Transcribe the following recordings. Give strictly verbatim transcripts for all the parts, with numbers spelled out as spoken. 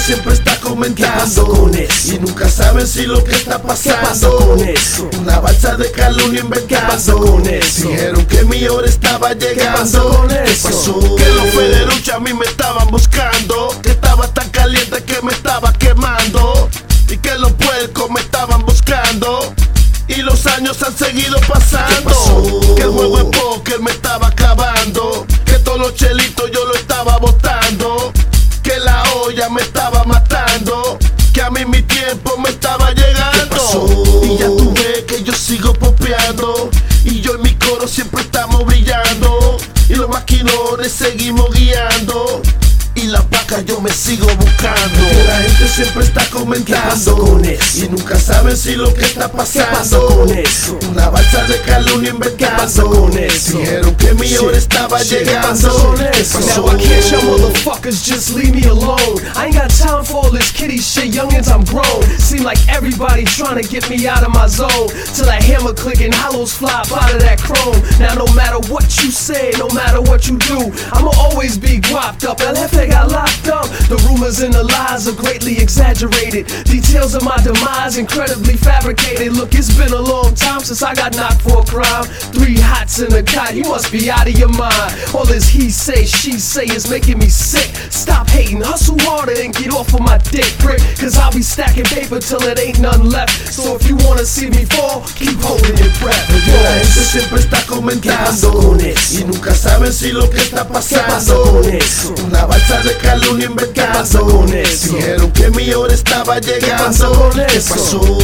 siempre está comentando. ¿Qué pasó con eso? Y nunca saben si lo que está pasando. ¿Qué pasó con eso? Una balsa de calumnia inventando. ¿Qué pasó con eso? Dijeron que mi hora estaba llegando. ¿Qué pasó con eso? Pasó que los federuchos a mí me estaban buscando, que estaba tan caliente que me estaba quemando, y que los puercos me estaban buscando. Y los años han seguido pasando. Que el juego de póker me estaba acabando, que todos los chelitos yo lo estaba botando, que la olla me estaba matando, que a mí mi tiempo me estaba llegando. Y ya tú ves que yo sigo popeando, y yo y mi coro siempre estamos brillando, y los maquinones seguimos guiando, y la paca yo me sigo buscando. Que la gente siempre está comentando. ¿Qué pasó con eso? Y nunca saben si lo que está pasando. ¿Qué pasó con eso? Una balsa de calumnia inventando. ¿Qué pasó con eso? Dijeron que mi hora estaba Shit. llegando. ¿Qué pasó con eso? Pasó. Now I can't y'all motherfuckers just leave me alone. I ain't got time for all this kitty shit, youngins, I'm grown. Seem like everybody trying to get me out of my zone, till that hammer click and hollows fly up out of that chrome. Now no matter what you say, no matter what you do, I'ma always be guapped up. El Jefe got locked up. The rumors and the lies are greatly exaggerated. Details of my demise incredibly fabricated. Look, it's been a long time since I got knocked for a crime. Three hots in a cot, you must be out of your mind. All this he say, she say is making me sick. Stop hating, hustle harder and get off of my dick, prick. Cause I'll be stacking paper till it ain't none left. So if you wanna see me fall, keep holding your breath. Que la gente siempre está comentando. ¿Qué pasó con eso? Y nunca saben si lo que está pasando. ¿Qué pasó con eso? Una balsa de calumnia inventando. ¿Qué pasó con eso? Dijeron que mi hora estaba llegando. ¿Qué pasó con ¿Qué eso? pasó?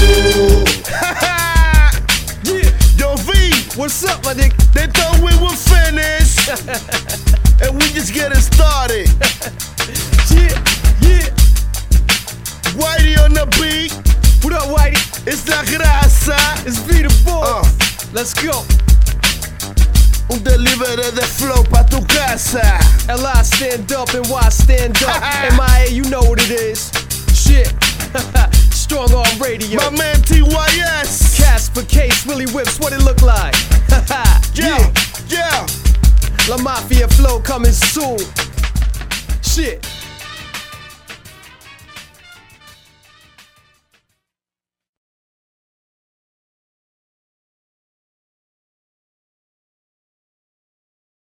Yeah, yo V, what's up, my nigga? They thought we were finished, and we just getting started. Yeah, yeah. Whitey on the beat, What up, Whitey? it's la grasa. It's V the boy. Uh, Let's go. un delivery de flow pa' tu casa. L I stand up and Y stand up. M I A, you know what it is. Shit. Strong Arm Radio. My man T Y S. Casper Case, Willie Whips, what it look like? Yeah, yeah. La Mafia flow coming soon. Shit.